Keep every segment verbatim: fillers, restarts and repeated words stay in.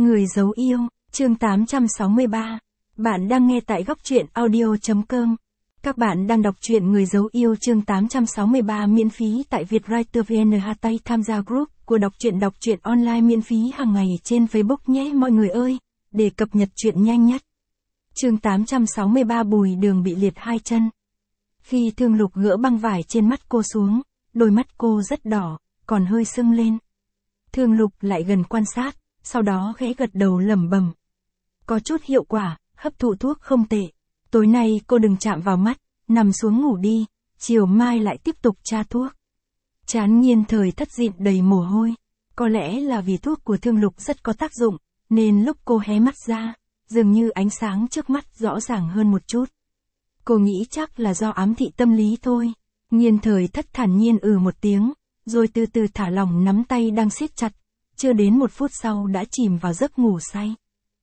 Người giấu yêu, chương tám trăm sáu mươi ba. Bạn đang nghe tại góc truyện audio chấm com. Các bạn đang đọc truyện Người giấu yêu chương tám trăm sáu mươi ba miễn phí tại Vietwriter vê en. Hashtag tham gia group của đọc truyện đọc truyện online miễn phí hàng ngày trên Facebook nhé mọi người ơi, để cập nhật truyện nhanh nhất. Chương tám trăm sáu mươi ba Bùi Đường bị liệt hai chân. Khi Thương Lục gỡ băng vải trên mắt cô xuống, đôi mắt cô rất đỏ, còn hơi sưng lên. Thương Lục lại gần quan sát, sau đó khẽ gật đầu lẩm bẩm. Có chút hiệu quả, hấp thụ thuốc không tệ. Tối nay cô đừng chạm vào mắt, nằm xuống ngủ đi, chiều mai lại tiếp tục tra thuốc. Trán Nghiên Thời Thất dịn đầy mồ hôi. Có lẽ là vì thuốc của Thương Lục rất có tác dụng, nên lúc cô hé mắt ra, dường như ánh sáng trước mắt rõ ràng hơn một chút. Cô nghĩ chắc là do ám thị tâm lý thôi. Nghiên Thời Thất thản nhiên ừ một tiếng, rồi từ từ thả lỏng nắm tay đang siết chặt. Chưa đến một phút sau đã chìm vào giấc ngủ say.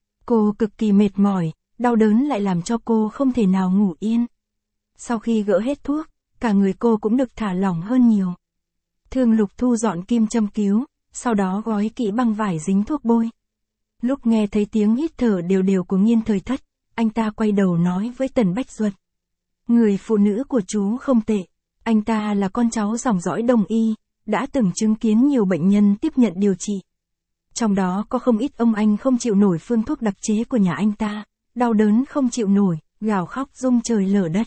Cô cực kỳ mệt mỏi, đau đớn lại làm cho cô không thể nào ngủ yên. Sau khi gỡ hết thuốc, cả người cô cũng được thả lỏng hơn nhiều. Thương Lục thu dọn kim châm cứu, sau đó gói kỹ băng vải dính thuốc bôi. Lúc nghe thấy tiếng hít thở đều đều của Nghiên Thời Thất, anh ta quay đầu nói với Tần Bách Duật. Người phụ nữ của chú không tệ, anh ta là con cháu dòng dõi Đông y, đã từng chứng kiến nhiều bệnh nhân tiếp nhận điều trị. Trong đó có không ít ông anh không chịu nổi phương thuốc đặc chế của nhà anh ta, đau đớn không chịu nổi, gào khóc rung trời lở đất.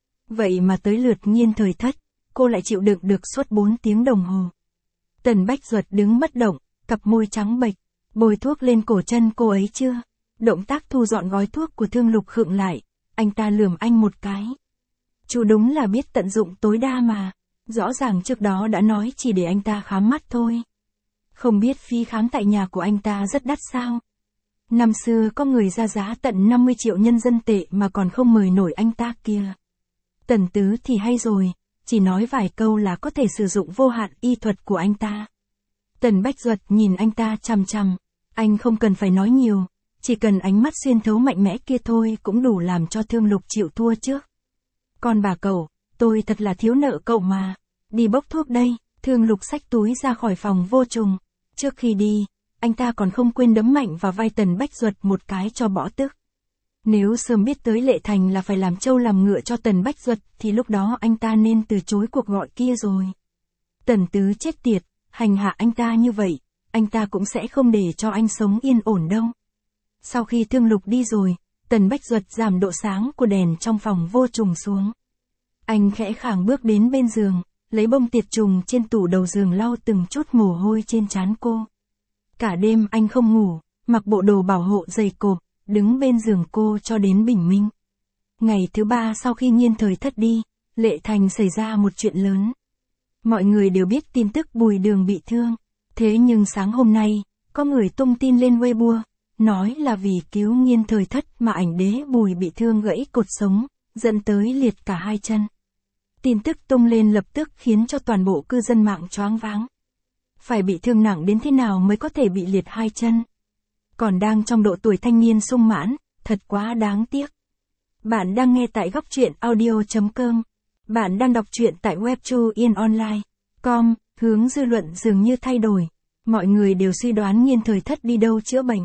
Vậy mà tới lượt Nghiên Thời Thất, cô lại chịu đựng được suốt bốn tiếng đồng hồ. Tần Bách Duật đứng bất động, cặp môi trắng bệch, bôi thuốc lên cổ chân cô ấy chưa? Động tác thu dọn gói thuốc của Thương Lục khựng lại, anh ta lườm anh một cái. Chú đúng là biết tận dụng tối đa mà, rõ ràng trước đó đã nói chỉ để anh ta khám mắt thôi. Không biết phí khám tại nhà của anh ta rất đắt sao? Năm xưa có người ra giá tận năm mươi triệu nhân dân tệ mà còn không mời nổi anh ta kia. Tần Tứ thì hay rồi, chỉ nói vài câu là có thể sử dụng vô hạn y thuật của anh ta. Tần Bách Duật nhìn anh ta chằm chằm, anh không cần phải nói nhiều, chỉ cần ánh mắt xuyên thấu mạnh mẽ kia thôi cũng đủ làm cho Thương Lục chịu thua trước. Còn bà cậu, tôi thật là thiếu nợ cậu mà, đi bốc thuốc đây. Thương Lục xách túi ra khỏi phòng vô trùng. Trước khi đi, anh ta còn không quên đấm mạnh vào vai Tần Bách Duật một cái cho bỏ tức. Nếu sớm biết tới Lệ Thành là phải làm trâu làm ngựa cho Tần Bách Duật thì lúc đó anh ta nên từ chối cuộc gọi kia rồi. Tần Tứ chết tiệt, hành hạ anh ta như vậy, anh ta cũng sẽ không để cho anh sống yên ổn đâu. Sau khi Thương Lục đi rồi, Tần Bách Duật giảm độ sáng của đèn trong phòng vô trùng xuống. Anh khẽ khàng bước đến bên giường, lấy bông tiệt trùng trên tủ đầu giường lau từng chút mồ hôi trên trán cô. Cả đêm anh không ngủ, mặc bộ đồ bảo hộ dày cộp, đứng bên giường cô cho đến bình minh. Ngày thứ ba sau khi Nghiên Thời Thất đi, Lệ Thành xảy ra một chuyện lớn. Mọi người đều biết tin tức Bùi Đường bị thương. Thế nhưng sáng hôm nay, có người tung tin lên Weibo, nói là vì cứu Nghiên Thời Thất mà ảnh đế Bùi bị thương gãy cột sống, dẫn tới liệt cả hai chân. Tin tức tung lên lập tức khiến cho toàn bộ cư dân mạng choáng váng. Phải bị thương nặng đến thế nào mới có thể bị liệt hai chân? Còn đang trong độ tuổi thanh niên sung mãn, thật quá đáng tiếc. Bạn đang nghe tại góc truyện audio chấm com. Bạn đang đọc truyện tại webtoon online chấm com, hướng dư luận dường như thay đổi. Mọi người đều suy đoán Nghiên Thời Thất đi đâu chữa bệnh.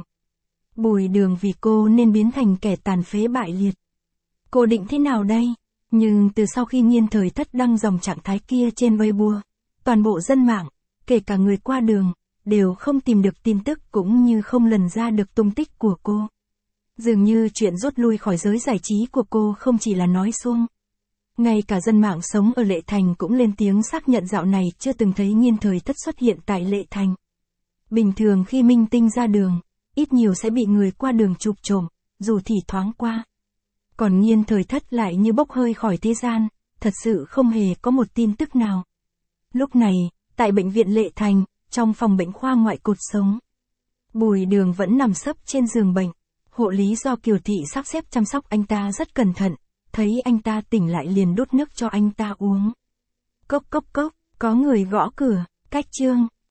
Bùi Đường vì cô nên biến thành kẻ tàn phế bại liệt. Cô định thế nào đây? Nhưng từ sau khi Nghiên Thời Thất đăng dòng trạng thái kia trên Weibo, toàn bộ dân mạng, kể cả người qua đường, đều không tìm được tin tức cũng như không lần ra được tung tích của cô. Dường như chuyện rút lui khỏi giới giải trí của cô không chỉ là nói suông. Ngay cả dân mạng sống ở Lệ Thành cũng lên tiếng xác nhận dạo này chưa từng thấy Nghiên Thời Thất xuất hiện tại Lệ Thành. Bình thường khi minh tinh ra đường, ít nhiều sẽ bị người qua đường chụp trộm, dù thì thoáng qua. Còn Nghiên Thời Thất lại như bốc hơi khỏi thế gian, thật sự không hề có một tin tức nào. Lúc này, tại bệnh viện Lệ Thành, trong phòng bệnh khoa ngoại cột sống, Bùi Đường vẫn nằm sấp trên giường bệnh. Hộ lý do Kiều Thị sắp xếp chăm sóc anh ta rất cẩn thận, thấy anh ta tỉnh lại liền đút nước cho anh ta uống. Cốc cốc cốc, có người gõ cửa, Cách Trương.